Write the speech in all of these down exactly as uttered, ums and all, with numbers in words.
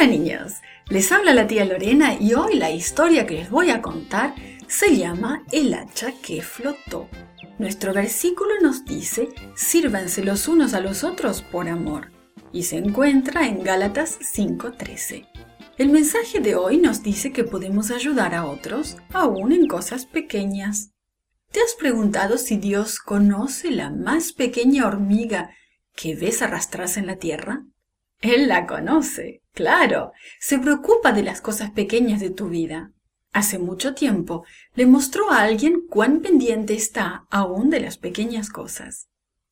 Hola niños, les habla la tía Lorena y hoy la historia que les voy a contar se llama El hacha que flotó. Nuestro versículo nos dice, sírvanse los unos a los otros por amor, y se encuentra en Gálatas cinco trece. El mensaje de hoy nos dice que podemos ayudar a otros, aún en cosas pequeñas. ¿Te has preguntado si Dios conoce la más pequeña hormiga que ves arrastrarse en la tierra? Él la conoce, claro, se preocupa de las cosas pequeñas de tu vida. Hace mucho tiempo le mostró a alguien cuán pendiente está aún de las pequeñas cosas.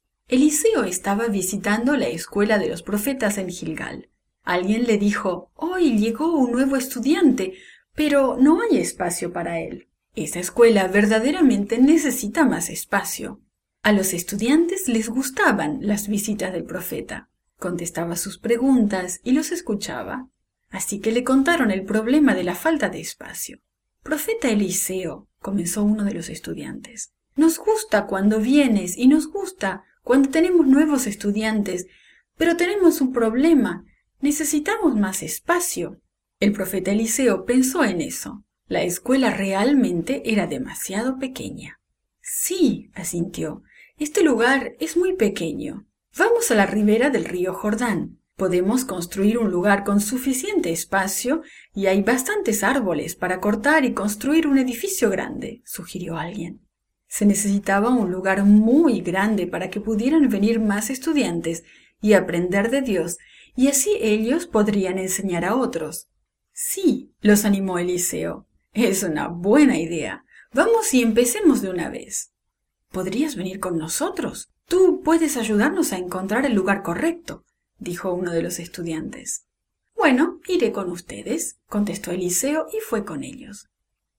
Eliseo estaba visitando la escuela de los profetas en Gilgal. Alguien le dijo, hoy llegó un nuevo estudiante, pero no hay espacio para él. Esa escuela verdaderamente necesita más espacio. A los estudiantes les gustaban las visitas del profeta. Contestaba sus preguntas y los escuchaba. Así que le contaron el problema de la falta de espacio. Profeta Eliseo, comenzó uno de los estudiantes, nos gusta cuando vienes y nos gusta cuando tenemos nuevos estudiantes, pero tenemos un problema. Necesitamos más espacio. El profeta Eliseo pensó en eso. La escuela realmente era demasiado pequeña. Sí, asintió, este lugar es muy pequeño. Vamos a la ribera del río Jordán. Podemos construir un lugar con suficiente espacio y hay bastantes árboles para cortar y construir un edificio grande, sugirió alguien. Se necesitaba un lugar muy grande para que pudieran venir más estudiantes y aprender de Dios, y así ellos podrían enseñar a otros. Sí, los animó Eliseo. Es una buena idea. Vamos y empecemos de una vez. ¿Podrías venir con nosotros? Tú puedes ayudarnos a encontrar el lugar correcto, dijo uno de los estudiantes. Bueno, iré con ustedes, contestó Eliseo y fue con ellos.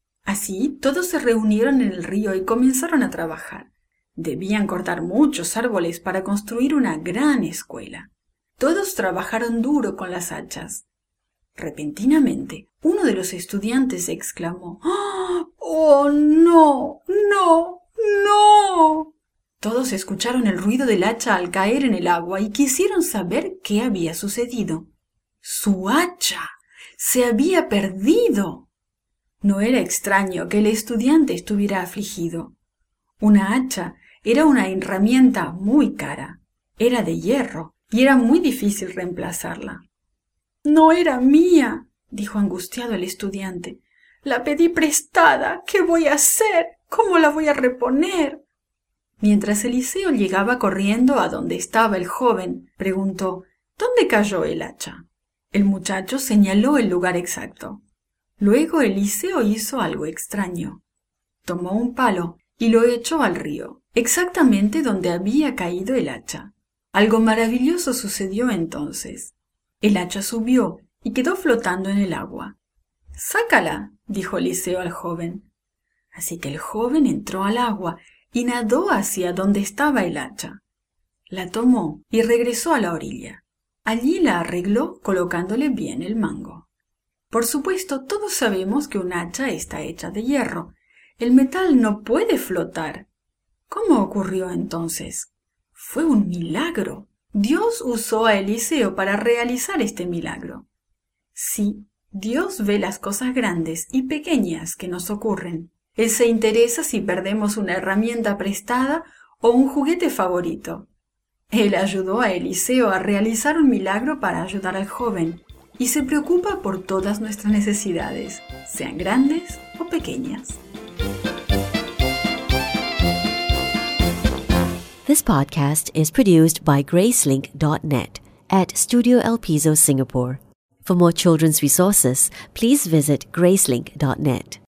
Así, todos se reunieron en el río y comenzaron a trabajar. Debían cortar muchos árboles para construir una gran escuela. Todos trabajaron duro con las hachas. Repentinamente, uno de los estudiantes exclamó, ¡Oh, no, no, no! Todos escucharon el ruido del hacha al caer en el agua y quisieron saber qué había sucedido. ¡Su hacha! ¡Se había perdido! No era extraño que el estudiante estuviera afligido. Una hacha era una herramienta muy cara. Era de hierro y era muy difícil reemplazarla. «No era mía», dijo angustiado el estudiante. «La pedí prestada. ¿Qué voy a hacer? ¿Cómo la voy a reponer?» Mientras Eliseo llegaba corriendo a donde estaba el joven, preguntó, «¿Dónde cayó el hacha?» El muchacho señaló el lugar exacto. Luego Eliseo hizo algo extraño. Tomó un palo y lo echó al río, exactamente donde había caído el hacha. Algo maravilloso sucedió entonces. El hacha subió y quedó flotando en el agua. «Sácala», dijo Eliseo al joven. Así que el joven entró al agua y nadó hacia donde estaba el hacha. La tomó y regresó a la orilla. Allí la arregló colocándole bien el mango. Por supuesto, todos sabemos que un hacha está hecha de hierro. El metal no puede flotar. ¿Cómo ocurrió entonces? Fue un milagro. Dios usó a Eliseo para realizar este milagro. Sí, Dios ve las cosas grandes y pequeñas que nos ocurren. Él se interesa si perdemos una herramienta prestada o un juguete favorito. Él ayudó a Eliseo a realizar un milagro para ayudar al joven y se preocupa por todas nuestras necesidades, sean grandes o pequeñas. This podcast is produced by Gracelink dot net at Studio El Piso, Singapore. For more children's resources, please visit Gracelink dot net.